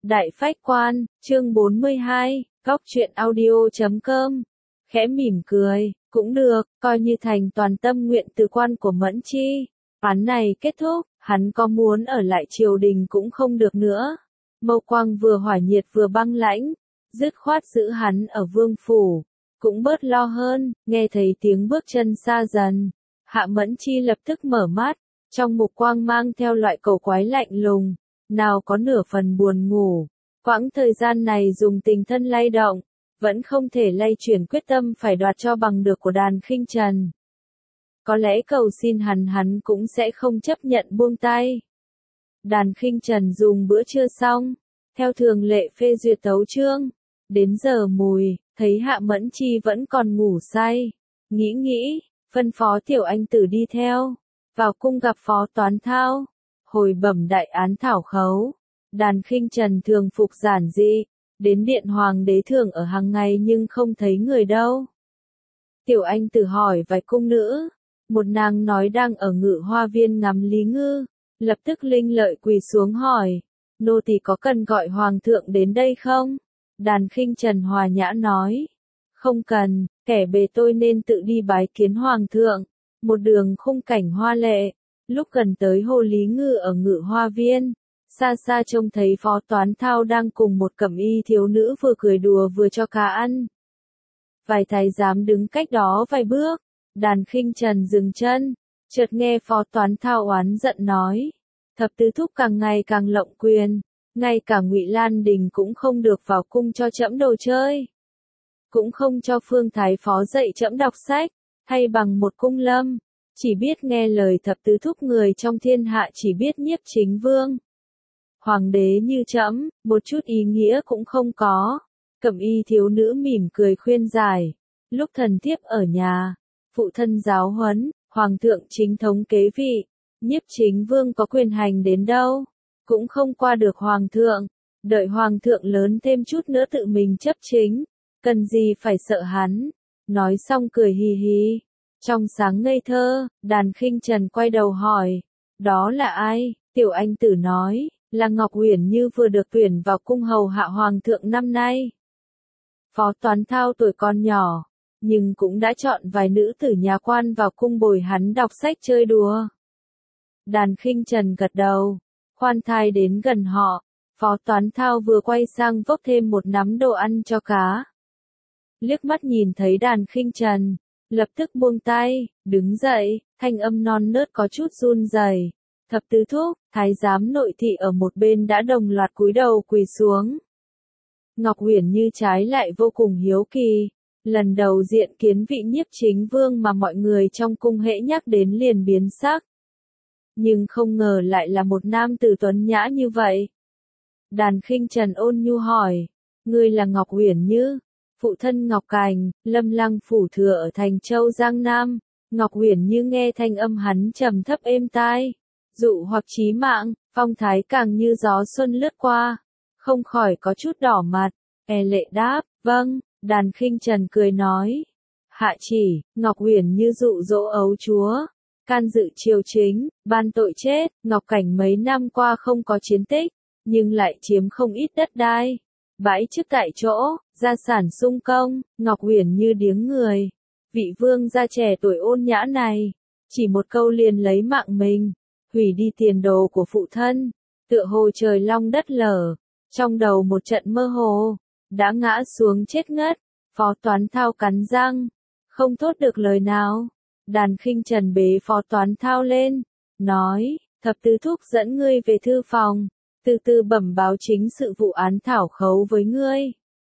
Đại Phách Quan, chương 42, Góc truyện audio.com. Khẽ mỉm cười, cũng được, coi như thành toàn tâm nguyện từ quan của Mẫn Chi. Án này kết thúc, hắn có muốn ở lại triều đình cũng không được nữa. Mâu quang vừa hỏa nhiệt vừa băng lãnh, dứt khoát giữ hắn ở vương phủ, cũng bớt lo hơn. Nghe thấy tiếng bước chân xa dần, Hạ Mẫn Chi lập tức mở mắt, trong mục quang mang theo loại cầu quái lạnh lùng, nào có nửa phần buồn ngủ. Quãng thời gian này dùng tình thân lay động, vẫn không thể lay chuyển quyết tâm phải đoạt cho bằng được của Đàn Khinh Trần. Có lẽ cầu xin hắn cũng sẽ không chấp nhận buông tay. Đàn Khinh Trần dùng bữa trưa xong, theo thường lệ phê duyệt tấu chương. Đến giờ mùi, thấy Hạ Mẫn Chi vẫn còn ngủ say. Nghĩ, phân phó Tiểu Anh Tử đi theo, vào cung gặp Phó Toán Thao, hồi bẩm đại án thảo khấu. Đàn Khinh Trần thường phục giản dị, đến điện hoàng đế thường ở hàng ngày nhưng không thấy người đâu. Tiểu Anh Tử hỏi vài cung nữ, một nàng nói đang ở Ngự Hoa Viên ngắm Lý Ngư, lập tức linh lợi quỳ xuống hỏi, nô tỳ có cần gọi hoàng thượng đến đây không? Đàn Khinh Trần hòa nhã nói, không cần, kẻ bề tôi nên tự đi bái kiến hoàng thượng. Một đường khung cảnh hoa lệ, lúc gần tới hồ Lý Ngư ở Ngự Hoa Viên, xa xa trông thấy Phó Toán Thao đang cùng một cẩm y thiếu nữ vừa cười đùa vừa cho cá ăn. Vài thái giám đứng cách đó vài bước, Đàn Khinh Trần dừng chân, chợt nghe Phó Toán Thao oán giận nói, thập tứ thúc càng ngày càng lộng quyền, ngay cả Ngụy Lan Đình cũng không được vào cung cho trẫm đồ chơi, cũng không cho Phương Thái Phó dạy trẫm đọc sách, thay bằng một cung lâm, chỉ biết nghe lời thập tứ thúc, người trong thiên hạ chỉ biết Nhiếp Chính Vương. Hoàng đế như trẫm, một chút ý nghĩa cũng không có. Cẩm y thiếu nữ mỉm cười khuyên giải, lúc thần thiếp ở nhà, phụ thân giáo huấn, hoàng thượng chính thống kế vị, Nhiếp Chính Vương có quyền hành đến đâu, cũng không qua được hoàng thượng, đợi hoàng thượng lớn thêm chút nữa tự mình chấp chính, cần gì phải sợ hắn. Nói xong cười hì hì, trong sáng ngây thơ. Đàn Khinh Trần quay đầu hỏi, đó là ai? Tiểu Anh Tử nói, là Ngọc Uyển Như vừa được tuyển vào cung hầu hạ hoàng thượng năm nay. Phó Toán Thao tuổi còn nhỏ, nhưng cũng đã chọn vài nữ tử nhà quan vào cung bồi hắn đọc sách chơi đùa. Đàn Khinh Trần gật đầu, khoan thai đến gần họ. Phó Toán Thao vừa quay sang vốc thêm một nắm đồ ăn cho cá. Liếc mắt nhìn thấy Đàn Khinh Trần, lập tức buông tay, đứng dậy, thanh âm non nớt có chút run rẩy. Thập tứ thúc, thái giám nội thị ở một bên đã đồng loạt cúi đầu quỳ xuống. Ngọc Uyển Như trái lại vô cùng hiếu kỳ, lần đầu diện kiến vị Nhiếp Chính Vương mà mọi người trong cung hễ nhắc đến liền biến sắc. Nhưng không ngờ lại là một nam tử tuấn nhã như vậy. Đàn Khinh Trần ôn nhu hỏi, ngươi là Ngọc Uyển Như? Phụ thân Ngọc Cành, Lâm Lăng phủ thừa ở Thành Châu Giang Nam. Ngọc Uyển Như nghe thanh âm hắn trầm thấp êm tai, dụ hoặc chí mạng, phong thái càng như gió xuân lướt qua, không khỏi có chút đỏ mặt. Lệ đáp, vâng. Đàn Khinh Trần cười nói, hạ chỉ, Ngọc Uyển Như dụ dỗ ấu chúa, can dự triều chính, ban tội chết. Ngọc Cảnh mấy năm qua không có chiến tích, nhưng lại chiếm không ít đất đai, bãi chức tại chỗ, gia sản sung công. Ngọc Uyển Như điếng người, vị vương gia trẻ tuổi ôn nhã này, chỉ một câu liền lấy mạng mình, hủy đi tiền đồ của phụ thân, tựa hồ trời long đất lở, trong đầu một trận mơ hồ, đã ngã xuống chết ngất. Phó Toán Thao cắn răng, không thốt được lời nào. Đàn Khinh Trần bế Phó Toán Thao lên, nói, thập tứ thúc dẫn ngươi về thư phòng, từ từ bẩm báo chính sự vụ án thảo khấu với ngươi.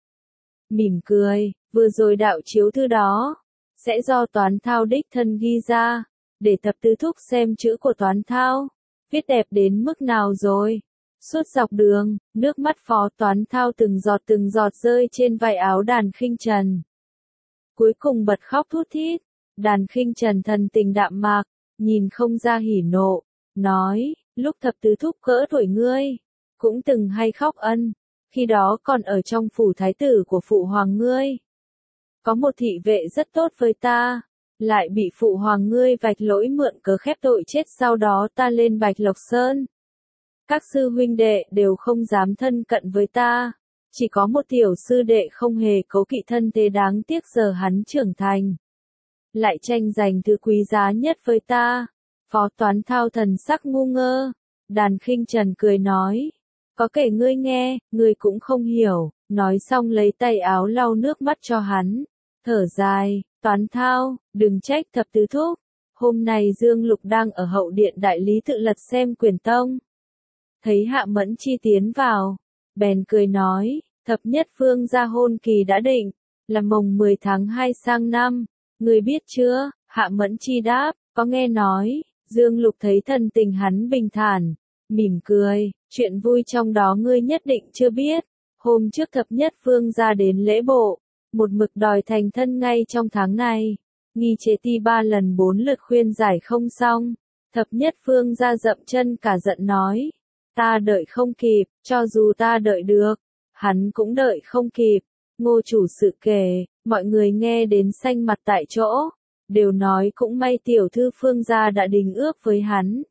Mỉm cười, vừa rồi đạo chiếu thư đó, sẽ do Toán Thao đích thân ghi ra, để thập tứ thúc xem chữ của Toán Thao, viết đẹp đến mức nào rồi. Suốt dọc đường, nước mắt Phó Toán Thao từng giọt rơi trên vai áo Đàn Khinh Trần. Cuối cùng bật khóc thút thít. Đàn Khinh Trần thần tình đạm mạc, nhìn không ra hỉ nộ, nói, lúc thập tứ thúc cỡ tuổi ngươi, cũng từng hay khóc ân, khi đó còn ở trong phủ thái tử của phụ hoàng ngươi. Có một thị vệ rất tốt với ta, lại bị phụ hoàng ngươi vạch lỗi mượn cớ khép tội chết, sau đó ta lên Bạch Lộc Sơn. Các sư huynh đệ đều không dám thân cận với ta. Chỉ có một tiểu sư đệ không hề cố kỵ thân thế, đáng tiếc giờ hắn trưởng thành. Lại tranh giành thứ quý giá nhất với ta. Phó Toán Thao thần sắc ngu ngơ. Đàn Khinh Trần cười nói. Có kể ngươi nghe, ngươi cũng không hiểu. Nói xong lấy tay áo lau nước mắt cho hắn. Thở dài, Toán Thao, đừng trách thập tứ thúc. Hôm nay Dương Lục đang ở hậu điện đại lý tự lật xem quyển tông. Thấy Hạ Mẫn Chi tiến vào. Bèn cười nói, thập nhất phương gia hôn kỳ đã định. Là mồng 10 tháng 2 sang năm. Ngươi biết chưa? Hạ Mẫn Chi đáp, có nghe nói. Dương Lục thấy thần tình hắn bình thản. Mỉm cười, chuyện vui trong đó ngươi nhất định chưa biết. Hôm trước thập nhất phương gia đến lễ bộ. Một mực đòi thành thân ngay trong tháng này. Nghi Chế Ti 3 lần 4 lượt khuyên giải không xong. Thập nhất phương gia dậm chân cả giận nói. Ta đợi không kịp, cho dù ta đợi được. Hắn cũng đợi không kịp. Ngô chủ sự kể, mọi người nghe đến xanh mặt tại chỗ. Đều nói cũng may tiểu thư phương gia đã đình ước với hắn.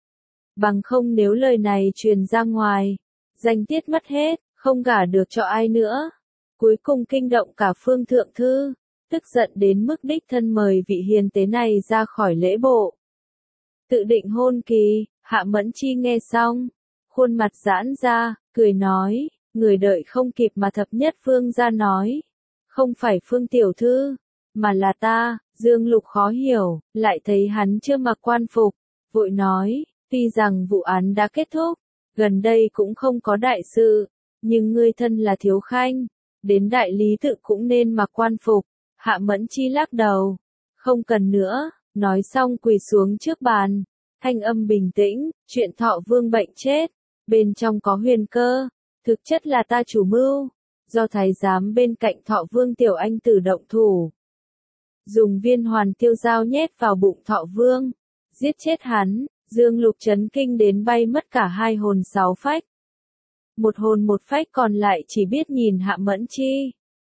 Bằng không nếu lời này truyền ra ngoài. Danh tiết mất hết, không gả được cho ai nữa. Cuối cùng kinh động cả phương thượng thư. Tức giận đến mức đích thân mời vị hiền tế này ra khỏi lễ bộ. Tự định hôn kỳ, Hạ Mẫn Chi nghe xong. Khuôn mặt giãn ra, cười nói, người đợi không kịp mà thập nhất phương gia nói. Không phải phương tiểu thư, mà là ta. Dương Lục khó hiểu, lại thấy hắn chưa mặc quan phục. Vội nói, tuy rằng vụ án đã kết thúc, gần đây cũng không có đại sự. Nhưng ngươi thân là thiếu khanh, đến đại lý tự cũng nên mặc quan phục. Hạ Mẫn Chi lắc đầu, không cần nữa, nói xong quỳ xuống trước bàn. Thanh âm bình tĩnh, chuyện Thọ Vương bệnh chết, bên trong có huyền cơ, thực chất là ta chủ mưu, do thái giám bên cạnh Thọ Vương tiểu anh tử động thủ. Dùng viên hoàn tiêu dao nhét vào bụng Thọ Vương, giết chết hắn. Dương Lục chấn kinh đến bay mất cả 2 hồn 6 phách. Một hồn một phách còn lại chỉ biết nhìn Hạ Mẫn Chi.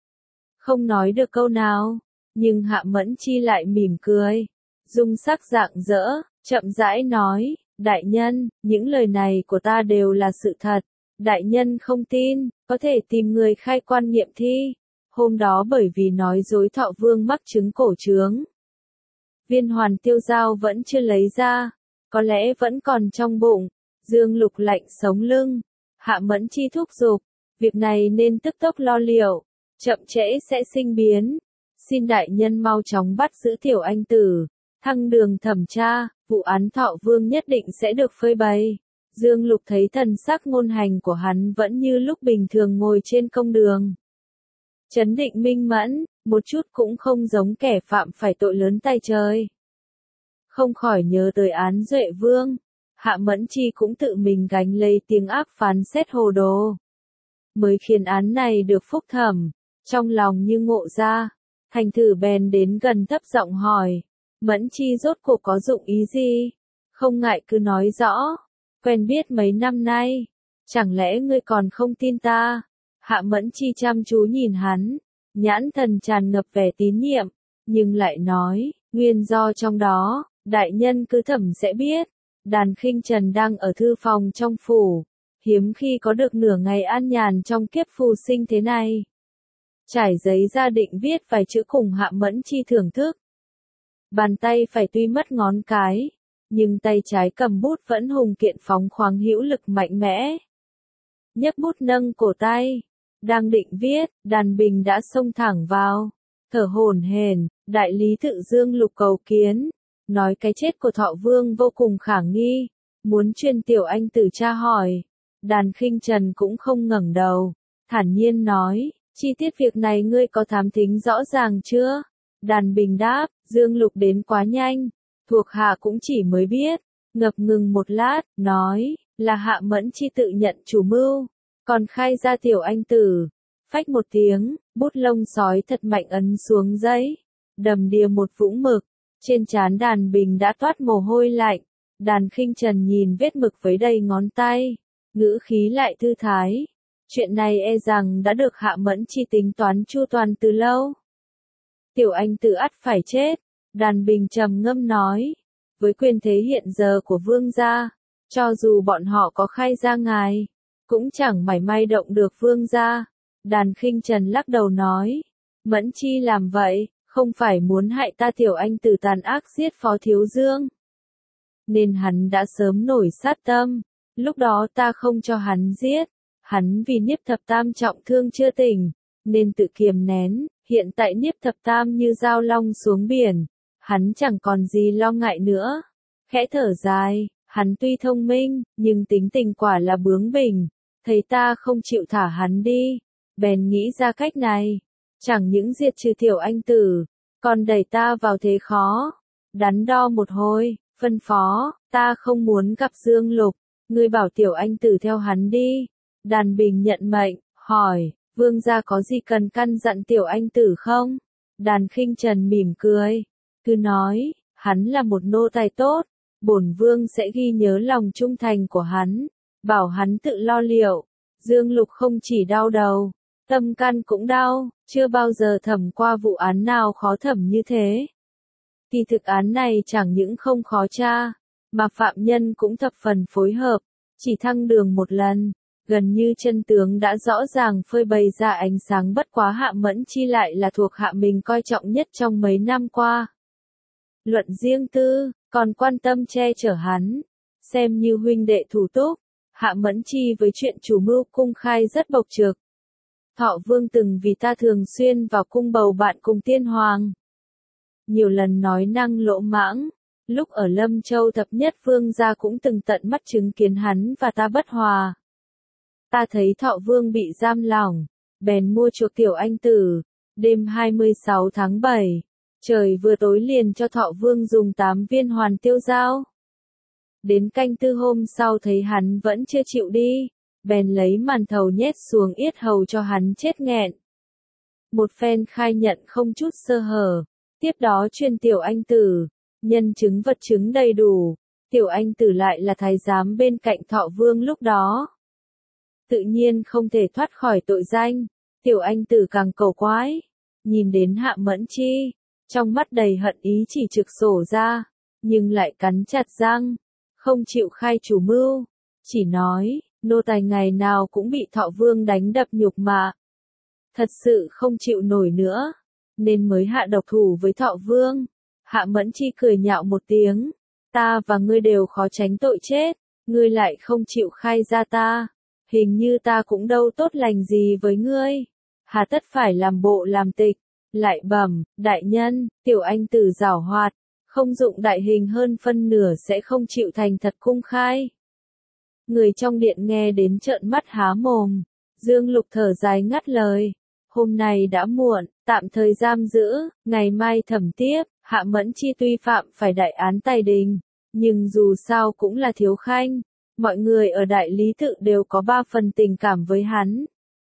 Không nói được câu nào, nhưng Hạ Mẫn Chi lại mỉm cười. Dung sắc rạng rỡ, chậm rãi nói, đại nhân, những lời này của ta đều là sự thật. Đại nhân không tin, có thể tìm người khai quan nghiệm thi. Hôm đó bởi vì nói dối Thọ Vương mắc chứng cổ trướng. Viên hoàn tiêu dao vẫn chưa lấy ra, có lẽ vẫn còn trong bụng. Dương Lục lạnh sống lưng. Hạ Mẫn Chi thúc giục, việc này nên tức tốc lo liệu, chậm trễ sẽ sinh biến. Xin đại nhân mau chóng bắt giữ tiểu anh tử, thăng đường thẩm tra, vụ án Thọ Vương nhất định sẽ được phơi bày. Dương Lục thấy thần sắc ngôn hành của hắn vẫn như lúc bình thường ngồi trên công đường. Chấn định minh mẫn, một chút cũng không giống kẻ phạm phải tội lớn tay trời. Không khỏi nhớ tới án Duệ Vương. Hạ Mẫn Chi cũng tự mình gánh lấy tiếng ác phán xét hồ đồ. Mới khiến án này được phúc thẩm, trong lòng như ngộ ra. Thành thử bèn đến gần thấp giọng hỏi, Mẫn Chi rốt cuộc có dụng ý gì? Không ngại cứ nói rõ, quen biết mấy năm nay, chẳng lẽ ngươi còn không tin ta? Hạ Mẫn Chi chăm chú nhìn hắn, nhãn thần tràn ngập vẻ tín nhiệm, nhưng lại nói, nguyên do trong đó, đại nhân cứ thẩm sẽ biết. Đàn Khinh Trần đang ở thư phòng trong phủ, hiếm khi có được nửa ngày an nhàn trong kiếp phù sinh thế này. Trải giấy ra định viết vài chữ cùng Hạ Mẫn Chi thưởng thức. Bàn tay phải tuy mất ngón cái, nhưng tay trái cầm bút vẫn hùng kiện phóng khoáng hữu lực mạnh mẽ. Nhấc bút nâng cổ tay, đang định viết, Đàn Bình đã xông thẳng vào, thở hổn hển, đại lý tự Dương Lục cầu kiến. Nói cái chết của Thọ Vương vô cùng khả nghi, muốn truyền tiểu anh tử tra hỏi. Đàn Khinh Trần cũng không ngẩng đầu, thản nhiên nói, chi tiết việc này ngươi có thám thính rõ ràng chưa? Đàn Bình đáp, Dương Lục đến quá nhanh, thuộc hạ cũng chỉ mới biết. Ngập ngừng một lát, nói, là Hạ Mẫn Chi tự nhận chủ mưu, còn khai ra tiểu anh tử. Phách một tiếng, bút lông sói thật mạnh ấn xuống giấy, đầm đìa một vũng mực. Trên trán Đàn Bình đã toát mồ hôi lạnh. Đàn Khinh Trần nhìn vết mực với đầy ngón tay, ngữ khí lại thư thái. Chuyện này e rằng đã được Hạ Mẫn Chi tính toán chu toàn từ lâu. Tiểu anh tự ắt phải chết, Đàn Bình trầm ngâm nói. Với quyền thế hiện giờ của vương gia, Cho dù bọn họ có khai ra ngài, cũng chẳng mảy may động được vương gia. Đàn Khinh Trần lắc đầu nói, Mẫn Chi làm vậy, không phải muốn hại ta tiểu anh tử tàn ác giết Phó Thiếu Dương. Nên hắn đã sớm nổi sát tâm, lúc đó ta không cho hắn giết, hắn vì Niếp Thập Tam trọng thương chưa tỉnh, nên tự kiềm nén, hiện tại Niếp Thập Tam như dao long xuống biển, hắn chẳng còn gì lo ngại nữa. Khẽ thở dài, hắn tuy thông minh, nhưng tính tình quả là bướng bỉnh, thấy ta không chịu thả hắn đi, bèn nghĩ ra cách này, chẳng những diệt trừ tiểu anh tử, còn đẩy ta vào thế khó. Đắn đo một hồi, phân phó, ta không muốn gặp Dương Lục, ngươi bảo tiểu anh tử theo hắn đi. Đàn Bình nhận mệnh, hỏi, vương gia có gì cần căn dặn tiểu anh tử không? Đàn Khinh Trần mỉm cười, cứ nói, hắn là một nô tài tốt, bổn vương sẽ ghi nhớ lòng trung thành của hắn, bảo hắn tự lo liệu. Dương Lục không chỉ đau đầu, tâm can cũng đau, chưa bao giờ thẩm qua vụ án nào khó thẩm như thế. Kỳ thực án này chẳng những không khó tra, mà phạm nhân cũng thập phần phối hợp, chỉ thăng đường một lần, gần như chân tướng đã rõ ràng phơi bày ra ánh sáng. Bất quá Hạ Mẫn Chi lại là thuộc hạ mình coi trọng nhất trong mấy năm qua. Luận riêng tư, còn quan tâm che chở hắn, xem như huynh đệ thủ túc. Hạ Mẫn Chi với chuyện chủ mưu cung khai rất bộc trực. Thọ Vương từng vì ta thường xuyên vào cung bầu bạn cùng tiên hoàng. Nhiều lần nói năng lỗ mãng, lúc ở Lâm Châu thập nhất vương gia cũng từng tận mắt chứng kiến hắn và ta bất hòa. Ta thấy Thọ Vương bị giam lỏng, bèn mua chuộc tiểu anh tử, đêm 26 tháng 7, trời vừa tối liền cho Thọ Vương dùng 8 viên hoàn tiêu dao. Đến canh tư hôm sau thấy hắn vẫn chưa chịu đi, bèn lấy màn thầu nhét xuống yết hầu cho hắn chết nghẹn. Một phen khai nhận không chút sơ hở, tiếp đó truyền tiểu anh tử, nhân chứng vật chứng đầy đủ, tiểu anh tử lại là thái giám bên cạnh Thọ Vương lúc đó. Tự nhiên không thể thoát khỏi tội danh, tiểu anh tử càng cầu quái, nhìn đến Hạ Mẫn Chi, trong mắt đầy hận ý chỉ trực sổ ra, nhưng lại cắn chặt răng, không chịu khai chủ mưu, chỉ nói, nô tài ngày nào cũng bị Thọ Vương đánh đập nhục mạ. Thật sự không chịu nổi nữa, nên mới hạ độc thủ với Thọ Vương. Hạ Mẫn Chi cười nhạo một tiếng, ta và ngươi đều khó tránh tội chết, ngươi lại không chịu khai ra ta, hình như ta cũng đâu tốt lành gì với ngươi, hà tất phải làm bộ làm tịch. Lại bẩm, đại nhân, tiểu anh tử giảo hoạt, không dụng đại hình hơn phân nửa sẽ không chịu thành thật cung khai. Người trong điện nghe đến trợn mắt há mồm, Dương Lục thở dài ngắt lời, hôm nay đã muộn, tạm thời giam giữ, ngày mai thẩm tiếp. Hạ Mẫn Chi tuy phạm phải đại án tài đình, nhưng dù sao cũng là thiếu khanh, mọi người ở đại lý tự đều có 3 phần tình cảm với hắn.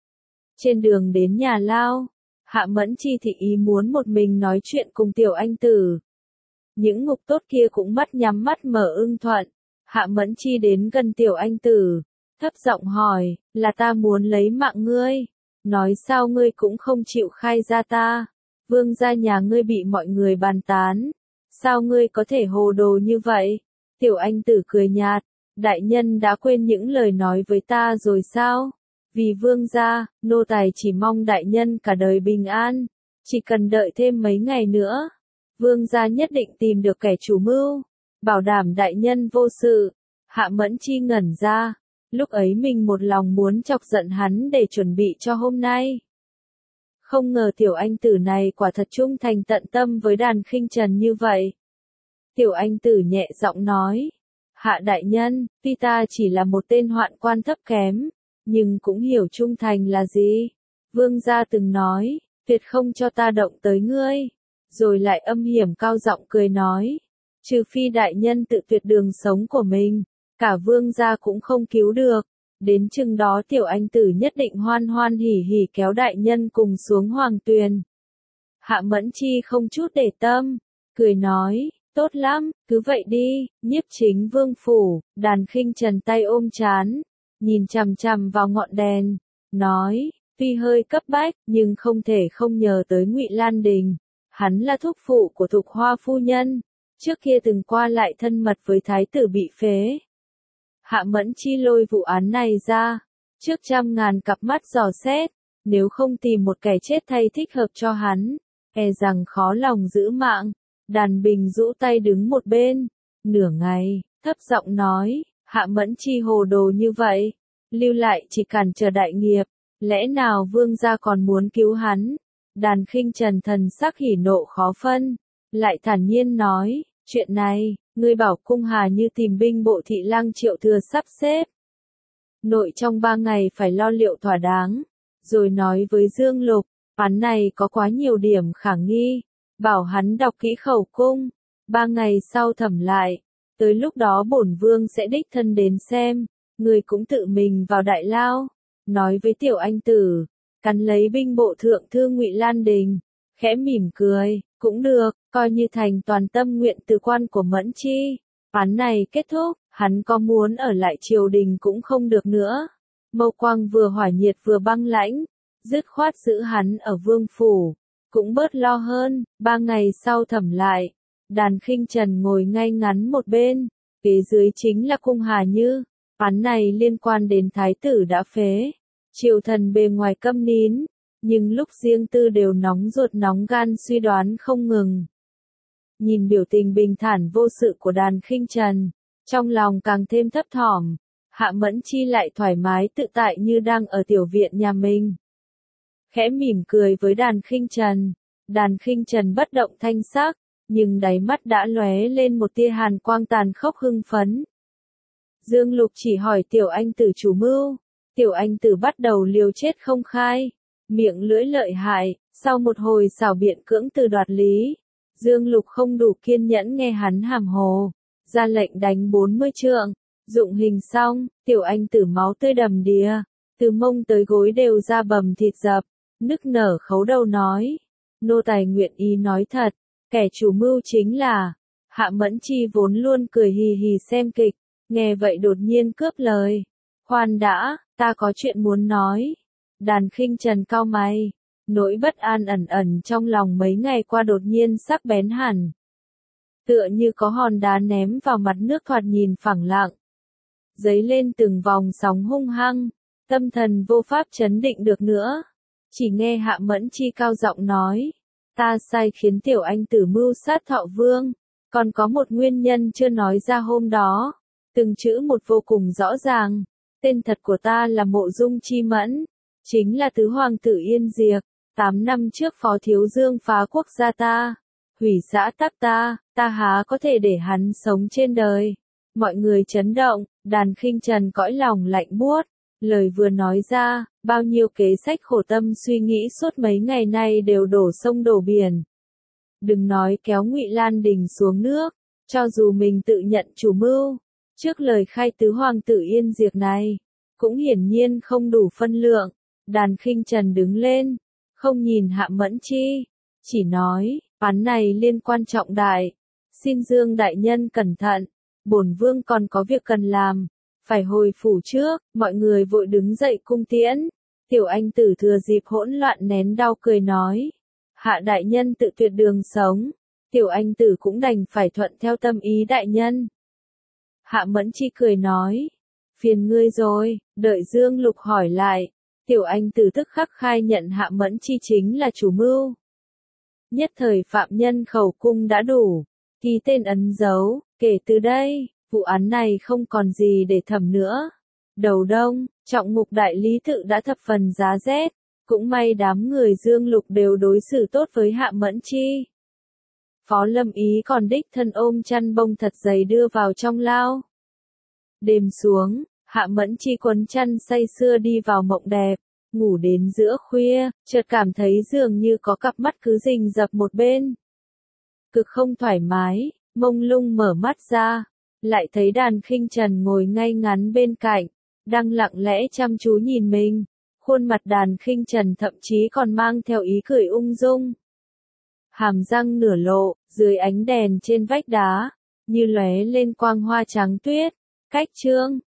Trên đường đến nhà lao, Hạ Mẫn Chi thị ý muốn một mình nói chuyện cùng tiểu anh tử. Những ngục tốt kia cũng mắt nhắm mắt mở ưng thuận. Hạ Mẫn Chi đến gần tiểu anh tử, thấp giọng hỏi, là ta muốn lấy mạng ngươi, nói sao ngươi cũng không chịu khai ra ta. Vương gia nhà ngươi bị mọi người bàn tán, sao ngươi có thể hồ đồ như vậy? Tiểu anh tử cười nhạt, đại nhân đã quên những lời nói với ta rồi sao? Vì vương gia, nô tài chỉ mong đại nhân cả đời bình an, chỉ cần đợi thêm mấy ngày nữa, vương gia nhất định tìm được kẻ chủ mưu, bảo đảm đại nhân vô sự. Hạ Mẫn Chi ngẩn ra, lúc ấy mình một lòng muốn chọc giận hắn để chuẩn bị cho hôm nay. Không ngờ tiểu anh tử này quả thật trung thành tận tâm với Đàn Khinh Trần như vậy. Tiểu anh tử nhẹ giọng nói, Hạ đại nhân, tuy ta chỉ là một tên hoạn quan thấp kém, nhưng cũng hiểu trung thành là gì. Vương gia từng nói, tuyệt không cho ta động tới ngươi. Rồi lại âm hiểm cao giọng cười nói, trừ phi đại nhân tự tuyệt đường sống của mình, cả vương gia cũng không cứu được. Đến chừng đó tiểu anh tử nhất định hoan hoan hỉ hỉ kéo đại nhân cùng xuống hoàng tuyền. Hạ Mẫn Chi không chút để tâm, cười nói, tốt lắm, cứ vậy đi. Nhiếp chính vương phủ, Đàn Khinh Trần tay ôm trán, nhìn chằm chằm vào ngọn đèn, nói, tuy hơi cấp bách, nhưng không thể không nhờ tới Ngụy Lan Đình. Hắn là thúc phụ của Thục Hoa phu nhân, trước kia từng qua lại thân mật với thái tử bị phế. Hạ Mẫn Chi lôi vụ án này ra, trước trăm ngàn cặp mắt dò xét, nếu không tìm một kẻ chết thay thích hợp cho hắn, e rằng khó lòng giữ mạng. Đàn Bình rũ tay đứng một bên, nửa ngày, thấp giọng nói, Hạ Mẫn Chi hồ đồ như vậy, lưu lại chỉ cản trở đại nghiệp, lẽ nào vương gia còn muốn cứu hắn? Đàn Khinh Trần thần sắc hỉ nộ khó phân, lại thản nhiên nói, chuyện này, ngươi bảo Cung Hà Như tìm binh bộ thị lang Triệu Thừa sắp xếp. Nội trong 3 ngày phải lo liệu thỏa đáng, rồi nói với Dương Lục, án này có quá nhiều điểm khả nghi, bảo hắn đọc kỹ khẩu cung, 3 ngày sau thẩm lại, tới lúc đó bổn vương sẽ đích thân đến xem, người cũng tự mình vào đại lao, nói với Tiểu Anh Tử, cắn lấy binh bộ thượng thư Ngụy Lan Đình, khẽ mỉm cười, cũng được, coi như thành toàn tâm nguyện từ quan của Mẫn Chi. Án này kết thúc, hắn có muốn ở lại triều đình cũng không được nữa. Mâu quang vừa hỏa nhiệt vừa băng lãnh, dứt khoát giữ hắn ở vương phủ, cũng bớt lo hơn. 3 ngày sau thẩm lại, Đàn Khinh Trần ngồi ngay ngắn một bên, phía dưới chính là Cung Hà Như. Án này liên quan đến thái tử đã phế, triều thần bề ngoài câm nín, nhưng lúc riêng tư đều nóng ruột nóng gan suy đoán không ngừng. Nhìn biểu tình bình thản vô sự của Đàn Khinh Trần, trong lòng càng thêm thấp thỏm, Hạ Mẫn Chi lại thoải mái tự tại như đang ở tiểu viện nhà mình. Khẽ mỉm cười với Đàn Khinh Trần, Đàn Khinh Trần bất động thanh sắc, nhưng đáy mắt đã lóe lên một tia hàn quang tàn khốc hưng phấn. Dương Lục chỉ hỏi Tiểu Anh Tử chủ mưu, Tiểu Anh Tử bắt đầu liều chết không khai, miệng lưỡi lợi hại, sau một hồi xảo biện cưỡng từ đoạt lý, Dương Lục không đủ kiên nhẫn nghe hắn hàm hồ, ra lệnh đánh 40 trượng, dụng hình xong, Tiểu Anh Tử máu tươi đầm đìa, từ mông tới gối đều ra bầm thịt dập, nức nở khấu đầu nói, nô tài nguyện ý nói thật, kẻ chủ mưu chính là, Hạ Mẫn Chi vốn luôn cười hì hì xem kịch, nghe vậy đột nhiên cướp lời, khoan đã, ta có chuyện muốn nói. Đàn Khinh Trần cau mày, nỗi bất an ẩn ẩn trong lòng mấy ngày qua đột nhiên sắc bén hẳn. Tựa như có hòn đá ném vào mặt nước thoạt nhìn phẳng lặng. Dấy lên từng vòng sóng hung hăng, tâm thần vô pháp chấn định được nữa. Chỉ nghe Hạ Mẫn Chi cao giọng nói, ta sai khiến Tiểu Anh Tử mưu sát Thọ Vương, còn có một nguyên nhân chưa nói ra hôm đó. Từng chữ một vô cùng rõ ràng, tên thật của ta là Mộ Dung Chi Mẫn, chính là tứ hoàng tử Yên Diệp, 8 năm trước Phó Thiếu Dương phá quốc gia ta, hủy xã tắc ta há có thể để hắn sống trên đời. Mọi người chấn động, Đàn Khinh Trần cõi lòng lạnh buốt, lời vừa nói ra, bao nhiêu kế sách khổ tâm suy nghĩ suốt mấy ngày nay đều đổ sông đổ biển. Đừng nói kéo Ngụy Lan Đình xuống nước, cho dù mình tự nhận chủ mưu, trước lời khai tứ hoàng tử Yên Diệp này, cũng hiển nhiên không đủ phân lượng. Đàn Khinh Trần đứng lên, không nhìn Hạ Mẫn Chi, chỉ nói, án này liên quan trọng đại, xin Dương đại nhân cẩn thận, bổn vương còn có việc cần làm, phải hồi phủ trước. Mọi người vội đứng dậy cung tiễn. Tiểu Anh Tử thừa dịp hỗn loạn nén đau cười nói, Hạ đại nhân tự tuyệt đường sống, Tiểu Anh Tử cũng đành phải thuận theo tâm ý đại nhân. Hạ Mẫn Chi cười nói, phiền ngươi rồi. Đợi Dương Lục hỏi lại, Tiểu Anh Tử tức khắc khai nhận Hạ Mẫn Chi chính là chủ mưu. Nhất thời phạm nhân khẩu cung đã đủ, ký tên ấn dấu, kể từ đây, vụ án này không còn gì để thẩm nữa. Đầu đông, trọng mục đại lý tự đã thập phần giá rét, cũng may đám người Dương Lục đều đối xử tốt với Hạ Mẫn Chi. Phó Lâm Ý còn đích thân ôm chăn bông thật dày đưa vào trong lao. Đêm xuống, Hạ Mẫn Chi quấn chăn say sưa đi vào mộng đẹp, ngủ đến giữa khuya, chợt cảm thấy dường như có cặp mắt cứ rình rập một bên. Cực không thoải mái, mông lung mở mắt ra, lại thấy Đàn Khinh Trần ngồi ngay ngắn bên cạnh, đang lặng lẽ chăm chú nhìn mình. Khuôn mặt Đàn Khinh Trần thậm chí còn mang theo ý cười ung dung. Hàm răng nửa lộ, dưới ánh đèn trên vách đá, như lóe lên quang hoa trắng tuyết. Cách chương